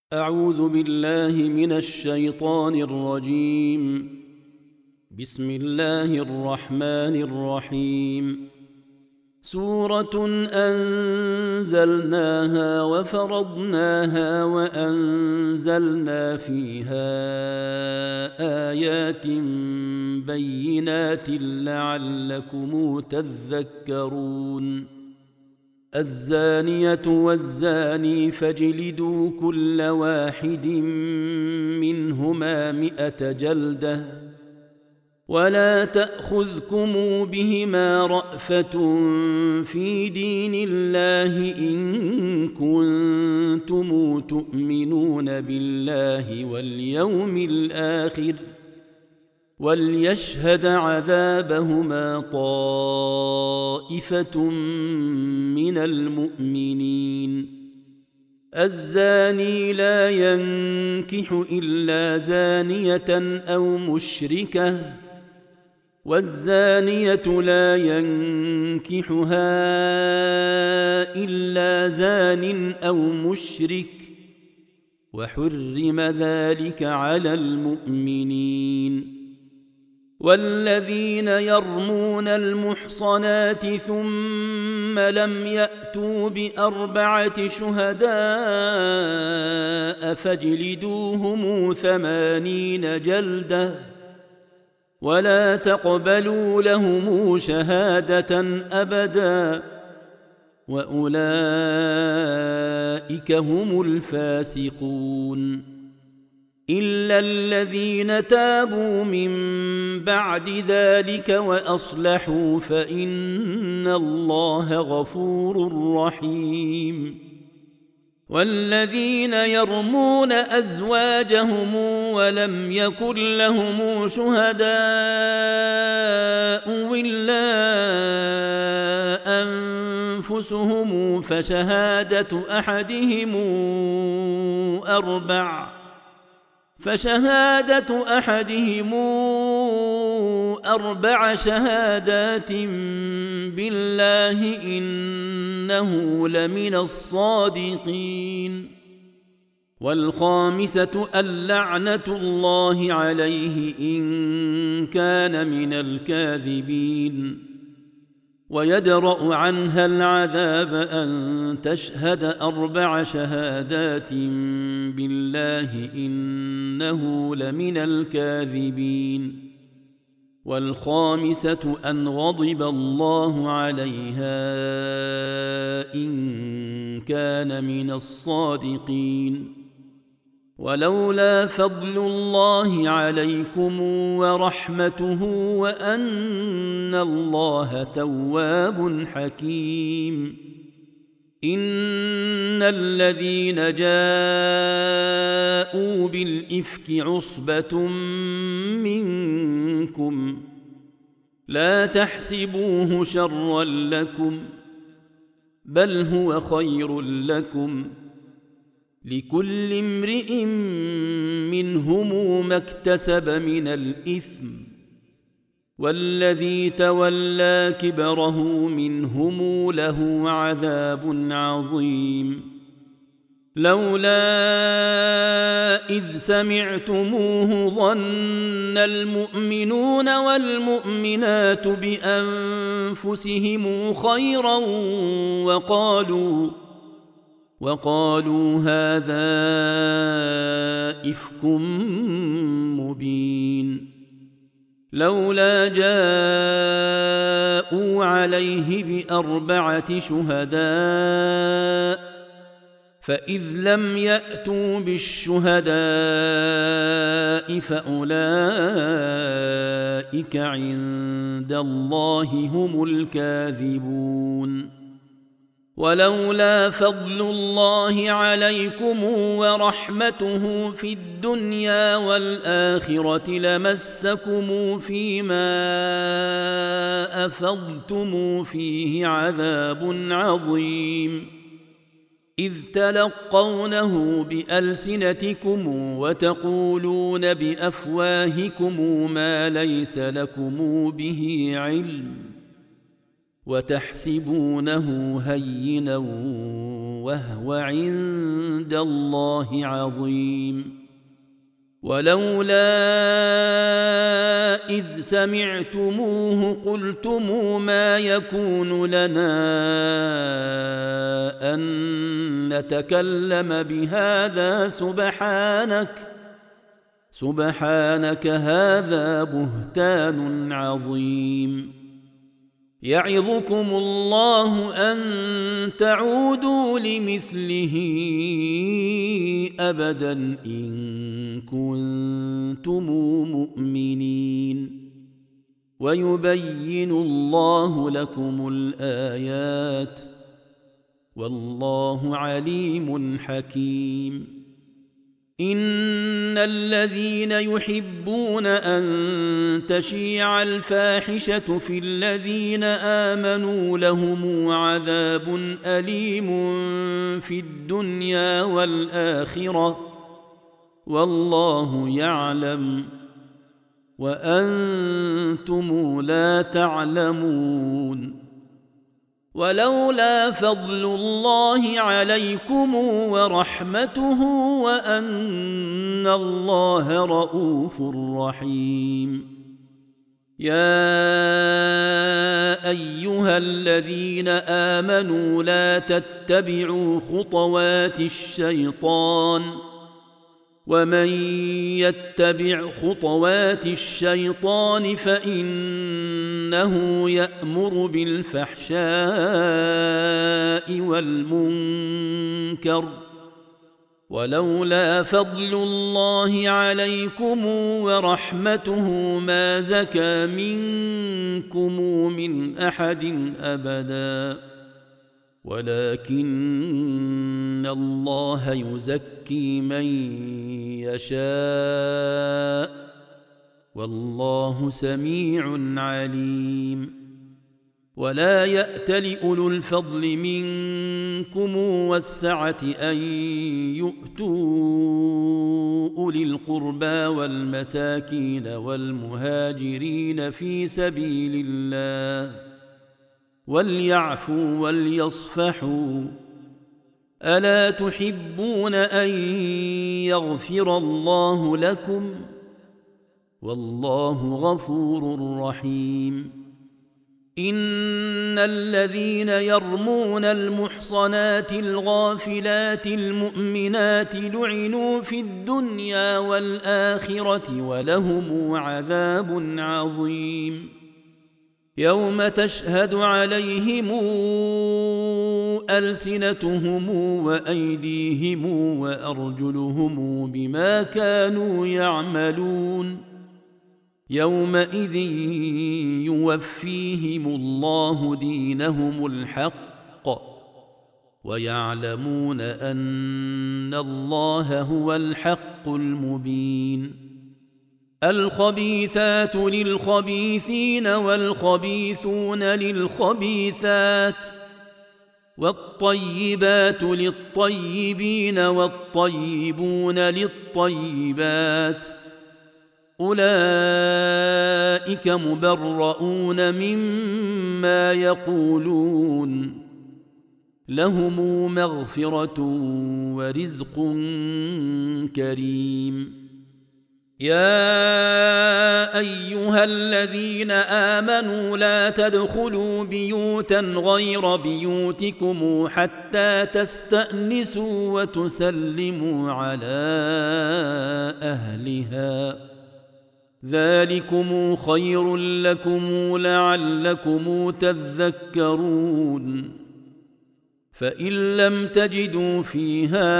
أعوذ بالله من الشيطان الرجيم. بسم الله الرحمن الرحيم. سورة أنزلناها وفرضناها وأنزلنا فيها آيات بينات لعلكم تذكرون. الزانية والزاني فاجلدوا كل واحد منهما 100 جلدة ولا تأخذكم بهما رأفة في دين الله إن كنتم تؤمنون بالله واليوم الآخر وليشهد عذابهما طائفة من المؤمنين. الزاني لا ينكح إلا زانية أو مشركة والزانية لا ينكحها إلا زان أو مشرك وحرم ذلك على المؤمنين. والذين يرمون المحصنات ثم لم يأتوا ب4 شهداء فاجلدوهم 80 جلدة ولا تقبلوا لهم شهادة أبدا وأولئك هم الفاسقون. إلا الذين تابوا من بعد ذلك وأصلحوا فإن الله غفور رحيم. والذين يرمون أزواجهم ولم يكن لهم شهداء إلا أنفسهم فشهادة أحدهم 4 شهادات بالله إنه لمن الصادقين. والخامسة اللعنة الله عليه إن كان من الكاذبين. ويدرأ عنها العذاب أن تشهد 4 شهادات بالله إنه لمن الكاذبين. والخامسة أن غضب الله عليها إن كان من الصادقين. ولولا فضل الله عليكم ورحمته وأن الله تواب حكيم. إن الذين جاءوا بالإفك عصبة منكم لا تحسبوه شرا لكم بل هو خير لكم لكل امرئ منهم ما اكتسب من الإثم والذي تولى كبره منهم له عذاب عظيم. لولا إذ سمعتموه ظن المؤمنون والمؤمنات بأنفسهم خيرا وقالوا هذا إفك مبين. لولا جاءوا عليه ب4 شهداء فإذ لم يأتوا بالشهداء فأولئك عند الله هم الكاذبون. ولولا فضل الله عليكم ورحمته في الدنيا والآخرة لمسكم فيما أفضتم فيه عذاب عظيم. إذ تلقونه بألسنتكم وتقولون بأفواهكم ما ليس لكم به علم وتحسبونه هينا وهو عند الله عظيم ولولا إذ سمعتموه قلتم ما يكون لنا أن نتكلم بهذا سبحانك هذا بهتان عظيم يعظكم الله أن تعودوا لمثله أبدا إن كنتم مؤمنين ويبين الله لكم الآيات والله عليم حكيم إن الذين يحبون أن تشيع الفاحشة في الذين آمنوا لهم عذاب أليم في الدنيا والآخرة والله يعلم وأنتم لا تعلمون ولولا فضل الله عليكم ورحمته وأن الله رؤوف رحيم يا أيها الذين آمنوا لا تتبعوا خطوات الشيطان ومن يتبع خطوات الشيطان فإنه يأمر بالفحشاء والمنكر ولولا فضل الله عليكم ورحمته ما زكى منكم من أحد أبدا ولكن الله يزكي من يشاء والله سميع عليم ولا يأتل أولو الفضل منكم والسعة أن يؤتوا أولي القربى والمساكين والمهاجرين في سبيل الله وليعفوا وليصفحوا ألا تحبون أن يغفر الله لكم والله غفور رحيم إن الذين يرمون المحصنات الغافلات المؤمنات لعنوا في الدنيا والآخرة ولهم عذاب عظيم يوم تشهد عليهم ألسنتهم وأيديهم وأرجلهم بما كانوا يعملون يومئذ يوفيهم الله دينهم الحق ويعلمون أن الله هو الحق المبين الخبيثات للخبيثين والخبيثون للخبيثات والطيبات للطيبين والطيبون للطيبات أولئك مبرؤون مما يقولون لهم مغفرة ورزق كريم يا أيها الذين آمنوا لا تدخلوا بيوتا غير بيوتكم حتى تستأنسوا وتسلموا على أهلها ذلكم خير لكم لعلكم تذكرون فإن لم تجدوا فيها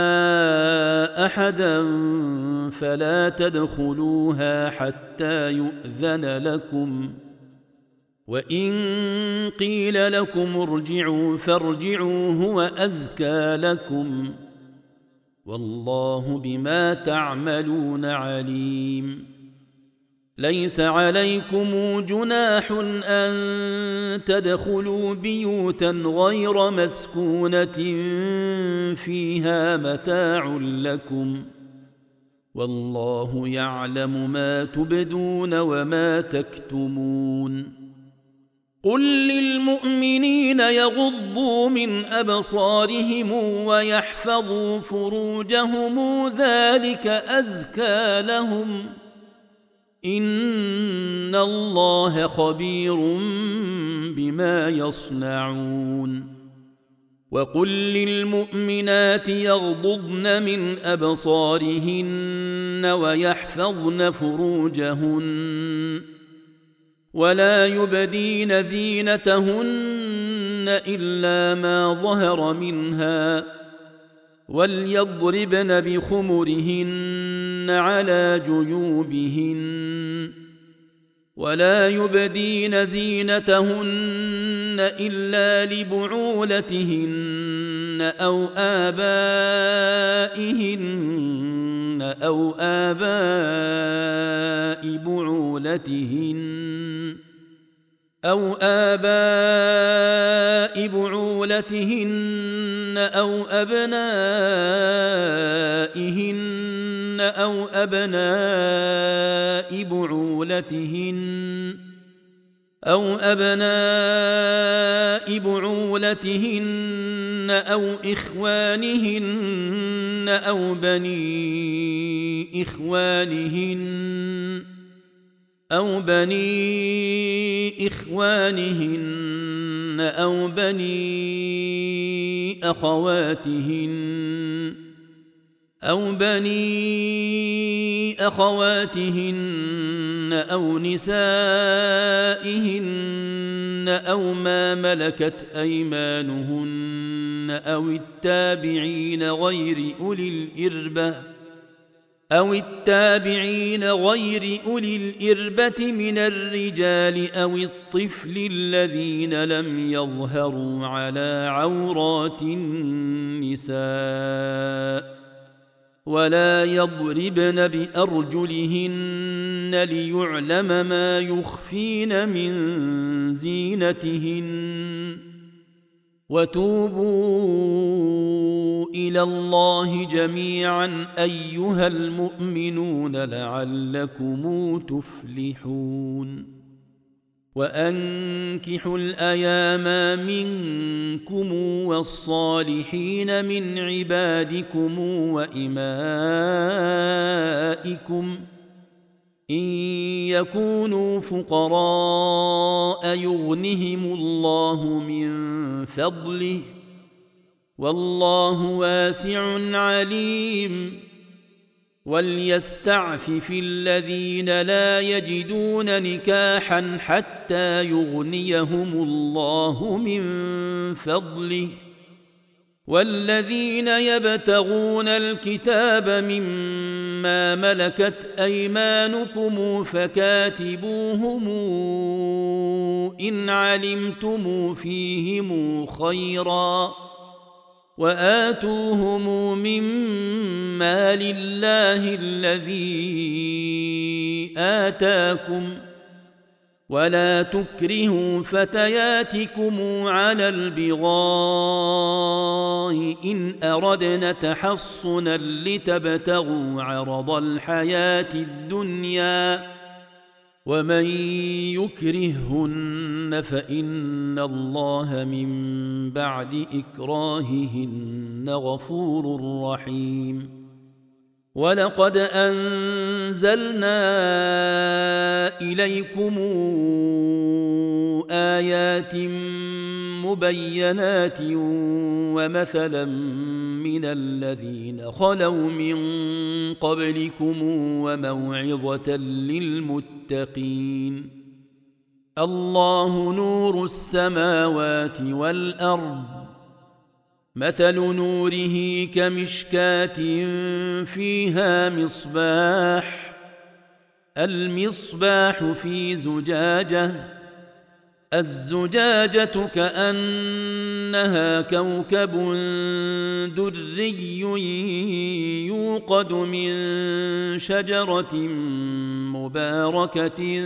أحدا فلا تدخلوها حتى يؤذن لكم وإن قيل لكم ارجعوا فارجعوا هو أزكى لكم والله بما تعملون عليم ليس عليكم جناح أن تدخلوا بيوتا غير مسكونة فيها متاع لكم والله يعلم ما تبدون وما تكتمون قل للمؤمنين يغضوا من أبصارهم ويحفظوا فروجهم ذلك أزكى لهم إن الله خبير بما يصنعون وقل للمؤمنات يغضضن من أبصارهن ويحفظن فروجهن ولا يبدين زينتهن إلا ما ظهر منها وليضربن بخمرهن على جيوبهن ولا يبدين زينتهن إلا لبعولتهن أو آباء بعولتهن أو أبنائهن أو أبناء بعولتهن أو إخوانهن أو بني إخوانهن أو بني أخواتهن أو نسائهن أو ما ملكت أيمانهن أو التابعين غير أولي الإربة من الرجال أو الطفل الذين لم يظهروا على عورات النساء ولا يضربن بأرجلهن ليعلم ما يخفين من زينتهن وتوبوا إلى الله جميعا أيها المؤمنون لعلكم تفلحون وأنكحوا الأيام منكم والصالحين من عبادكم وإمائكم إن يكونوا فقراء يغنهم الله من فضله والله واسع عليم وليستعفف الذين لا يجدون نكاحا حتى يغنيهم الله من فضله والذين يبتغون الكتاب مما ملكت أيمانكم فكاتبوهم إن علمتم فيهم خيرا وآتوهم مما لله الذي آتاكم ولا تكرهوا فتياتكم على البغاء إن أردنا تحصنا لتبتغوا عرض الحياة الدنيا ومن يكرههن فإن الله من بعد إكراههن غفور رحيم ولقد أنزلنا إليكم آيات مبينات ومثلا من الذين خلوا من قبلكم وموعظة للمتقين الله نور السماوات والأرض مثل نوره كمشكاة فيها مصباح المصباح في زجاجة الزجاجة كأنها كوكب دري يوقد من شجرة مباركة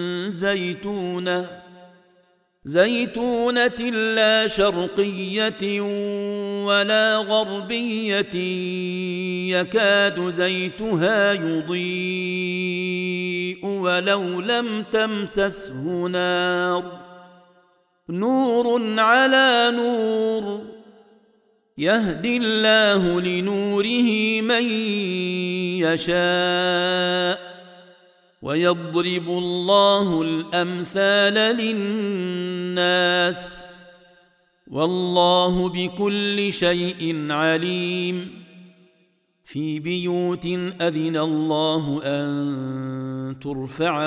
زيتونة لا شرقية ولا غربية يكاد زيتها يضيء ولو لم تمسسه نار نور على نور يهدي الله لنوره من يشاء ويضرب الله الأمثال للناس والله بكل شيء عليم في بيوت أذن الله أن ترفع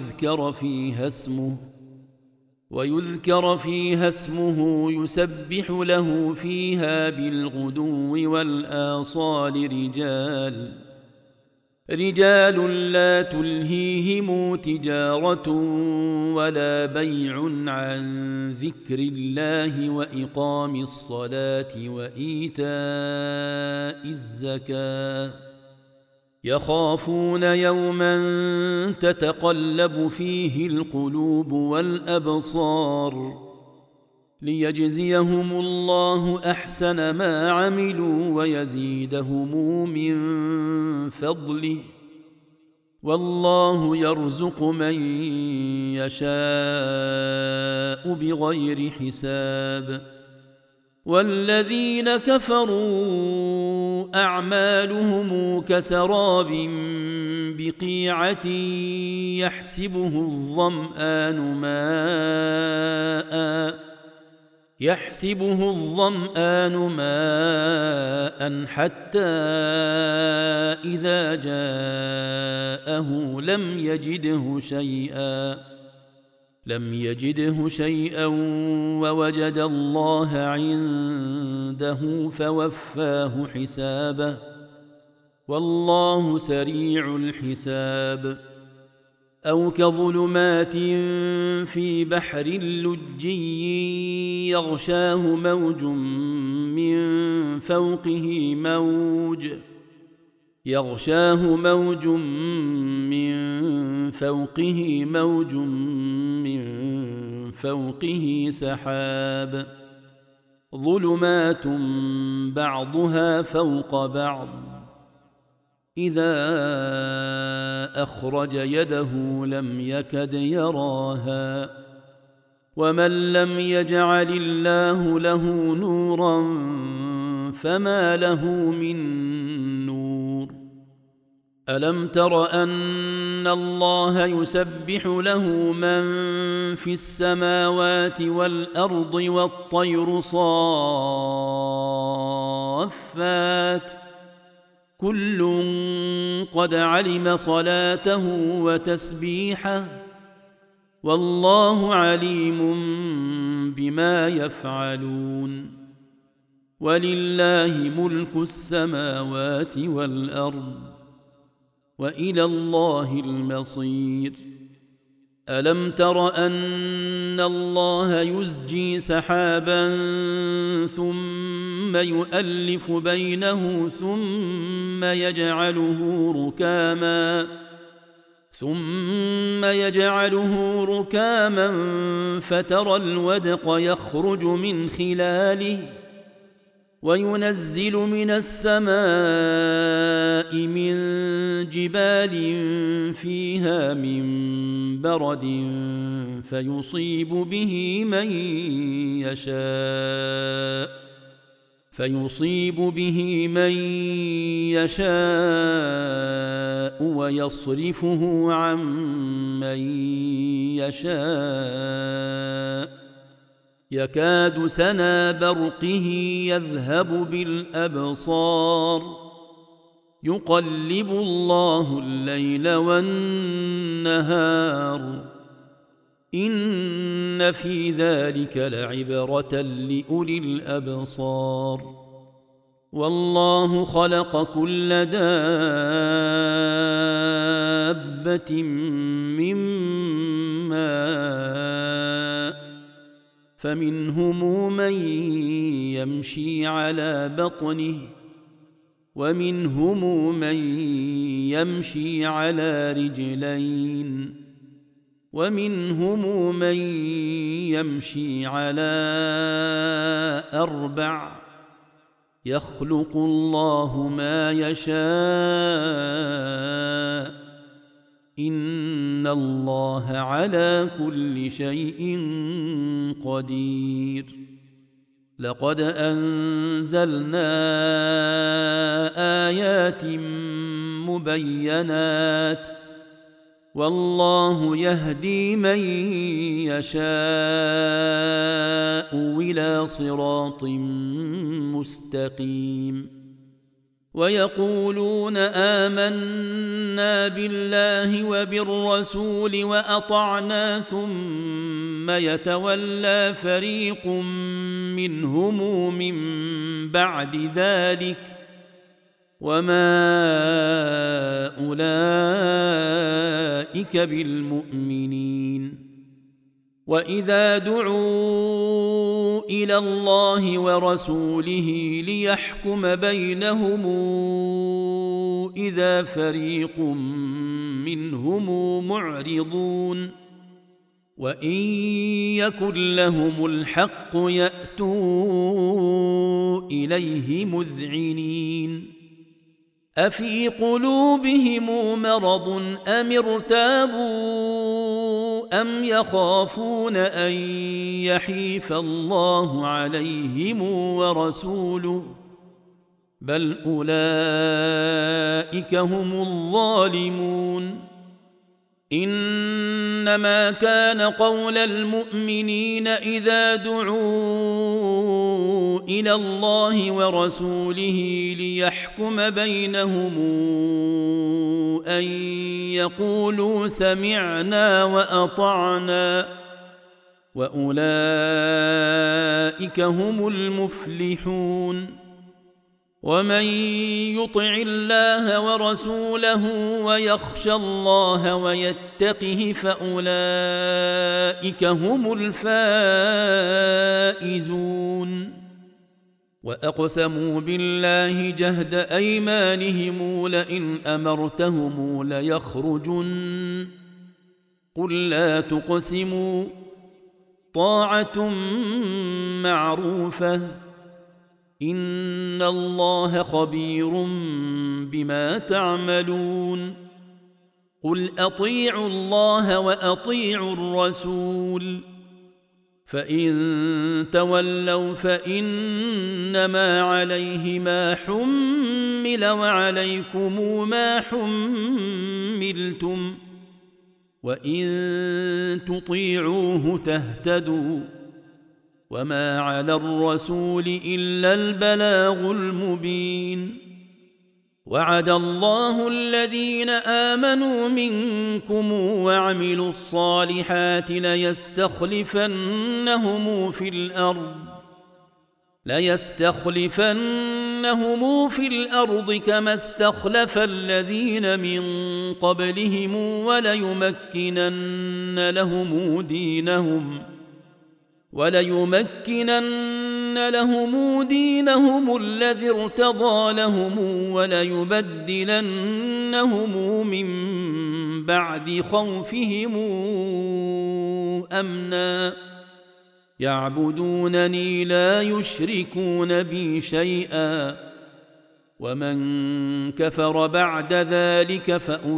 ويذكر فيها اسمه يسبح له فيها بالغدو والآصال رجال لا تلهيهم تجارة ولا بيع عن ذكر الله وإقام الصلاة وإيتاء الزكاة يخافون يوما تتقلب فيه القلوب والأبصار ليجزيهم الله أحسن ما عملوا ويزيدهم من فضله والله يرزق من يشاء بغير حساب والذين كفروا أعمالهم كسراب بقيعة يحسبه الظمآن ماء حتى إذا جاءه لم يجده شيئا ووجد الله عنده فوفاه حسابه والله سريع الحساب أو كظلمات في بحر لجي يغشاه موج من فوقه موج من فوقه سحاب ظلمات بعضها فوق بعض إذا أخرج يده لم يكد يراها ومن لم يجعل الله له نورا فما له من نور ألم تر أن الله يسبح له من في السماوات والأرض والطير صافات كل قد علم صلاته وتسبيحه والله عليم بما يفعلون ولله ملك السماوات والأرض وإلى الله المصير ألم تر أن الله يزجي سحابا ثم يؤلف بينه ثم يجعله ركاما فترى الودق يخرج من خلاله وينزل من السماء من جبال فيها من برد فيصيب به من يشاء ويصرفه عن من يشاء يكاد سنا برقه يذهب بالأبصار يقلب الله الليل والنهار إن في ذلك لعبرة لأولي الأبصار والله خلق كل دابة من ماء فمنهم من يمشي على بطنه ومنهم من يمشي على رجلين ومنهم من يمشي على أربع يخلق الله ما يشاء إن الله على كل شيء قدير. لقد أنزلنا آيات مبينات والله يهدي من يشاء إلى صراط مستقيم. ويقولون آمنا بالله وبالرسول وأطعنا ثم يتولى فريق منهم من بعد ذلك وما أولئك بالمؤمنين. وإذا دعوا إلى الله ورسوله ليحكم بينهم إذا فريق منهم معرضون وإن يكن لهم الحق يأتوا إليه مذعنين. أفي قلوبهم مرض أم ارتابوا أم يخافون أن يحيف الله عليهم ورسوله بل أولئك هم الظالمون. إنما كان قول المؤمنين إذا دعوا إلى الله ورسوله ليحكم بينهم أن يقولوا سمعنا وأطعنا وأولئك هم المفلحون. ومن يطع الله ورسوله ويخشى الله ويتقه فأولئك هم الفائزون. وأقسموا بالله جهد أيمانهم لئن أمرتهم ليخرجن قل لا تقسموا طاعة معروفة إن الله خبير بما تعملون. قل أطيعوا الله وأطيعوا الرسول فإن تولوا فإنما عليه ما حمل وعليكم ما حملتم وإن تطيعوه تهتدوا وما على الرسول إلا البلاغ المبين. وعد الله الذين آمنوا منكم وعملوا الصالحات ليستخلفنهم في الأرض كما استخلف الذين من قبلهم وليمكنن لهم دينهم الذي ارتضى لهم وليبدلنهم من بعد خوفهم أمنا يعبدونني لا يشركون بي شيئا ومن كفر بعد ذلك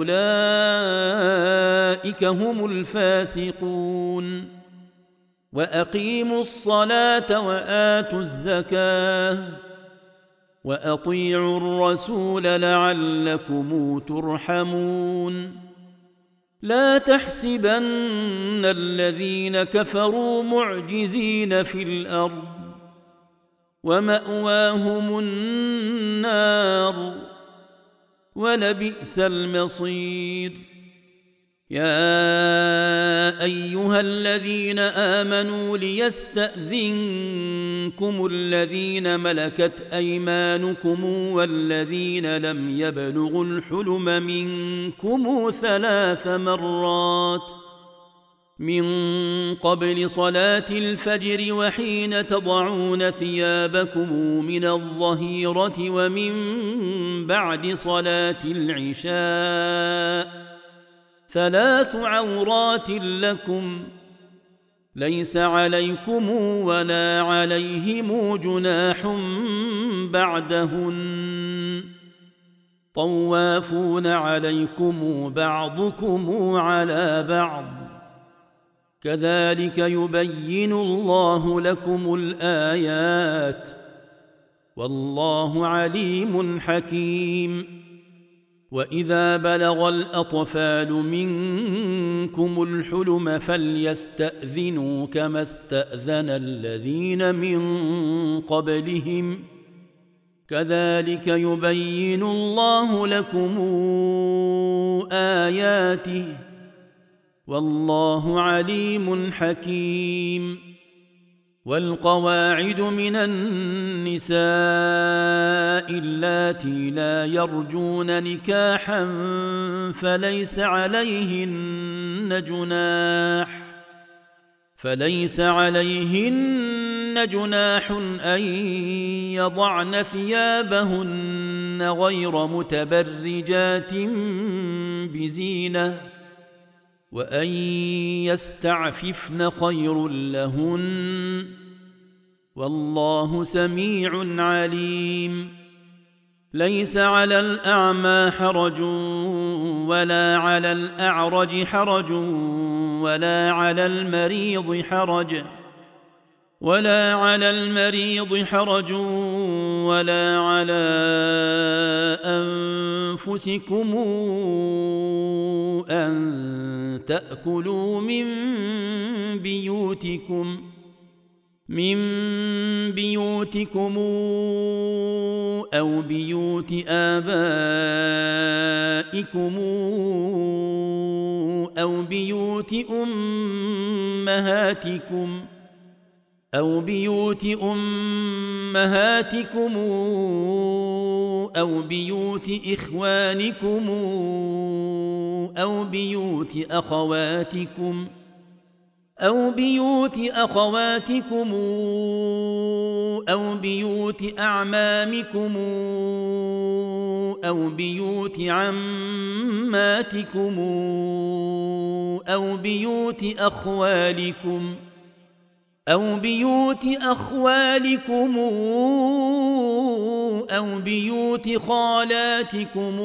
فأولئك هم الفاسقون. وأقيموا الصلاة وآتوا الزكاة وأطيعوا الرسول لعلكم ترحمون. لا تحسبن الذين كفروا معجزين في الأرض ومأواهم النار ولبئس المصير. يا أيها الذين آمنوا ليستأذنكم الذين ملكت أيمانكم والذين لم يبلغوا الحلم منكم 3 مرات من قبل صلاة الفجر وحين تضعون ثيابكم من الظهيرة ومن بعد صلاة العشاء 3 عورات لكم ليس عليكم ولا عليهم جناح بعدهن طوافون عليكم بعضكم على بعض كذلك يبين الله لكم الآيات والله عليم حكيم. وإذا بلغ الأطفال منكم الحلم فليستأذنوا كما استأذن الذين من قبلهم كذلك يبين الله لكم آياته والله عليم حكيم. والقواعد من النساء اللاتي لا يرجون نكاحا فليس عليهن جناح أن يضعن ثيابهن غير متبرجات بزينة وأن يستعففن خير لهن والله سميع عليم. ليس على الأعمى حرج ولا على الأعرج حرج ولا على المريض حرج ولا على أنفسكم أن تأكلوا من بيوتكم أو بيوت آبائكم أو بيوت أمهاتكم أو بيوت إخوانكم أو بيوت أخواتكم أو بيوت أعمامكم أو بيوت عماتكم أو بيوت أخوالكم أو بيوت خالاتكم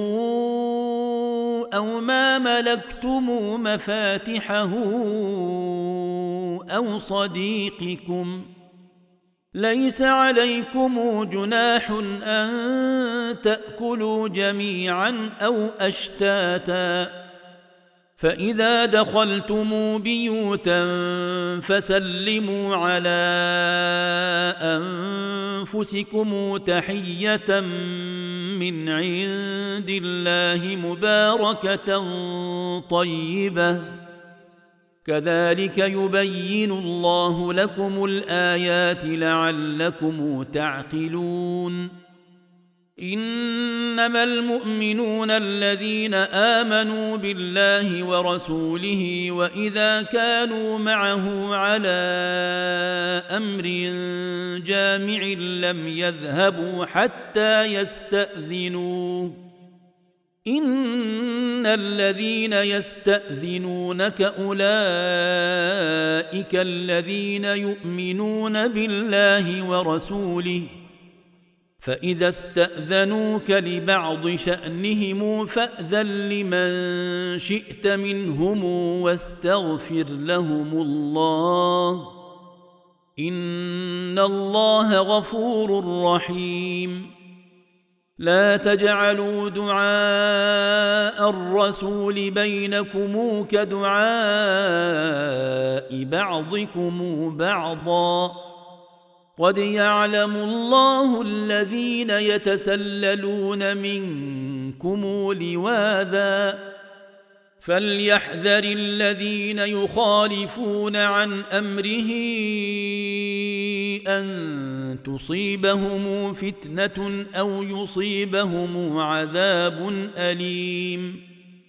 أو ما ملكتم مفاتحه أو صديقكم. ليس عليكم جناح أن تأكلوا جميعا أو أشتاتا فإذا دخلتم بيوتا فسلموا على أنفسكم تحية من عند الله مباركة طيبة كذلك يبين الله لكم الآيات لعلكم تعقلون. إنما المؤمنون الذين آمنوا بالله ورسوله وإذا كانوا معه على أمر جامع لم يذهبوا حتى يستأذنوه إن الذين يستأذنونك أولئك الذين يؤمنون بالله ورسوله فإذا استأذنوك لبعض شأنهم فأذن لمن شئت منهم واستغفر لهم الله إن الله غفور رحيم. لا تجعلوا دعاء الرسول بينكم كدعاء بعضكم بعضا قد يعلم الله الذين يتسللون منكم لواذا فليحذر الذين يخالفون عن أمره أن تصيبهم فتنة أو يصيبهم عذاب أليم.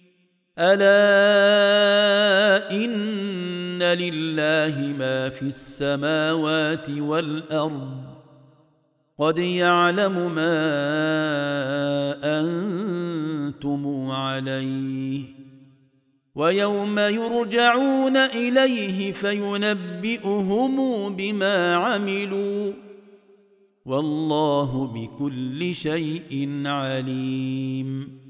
ألا إن لله ما في السماوات والأرض قد يعلم ما أنتم عليه ويوم يرجعون إليه فينبئهم بما عملوا والله بكل شيء عليم.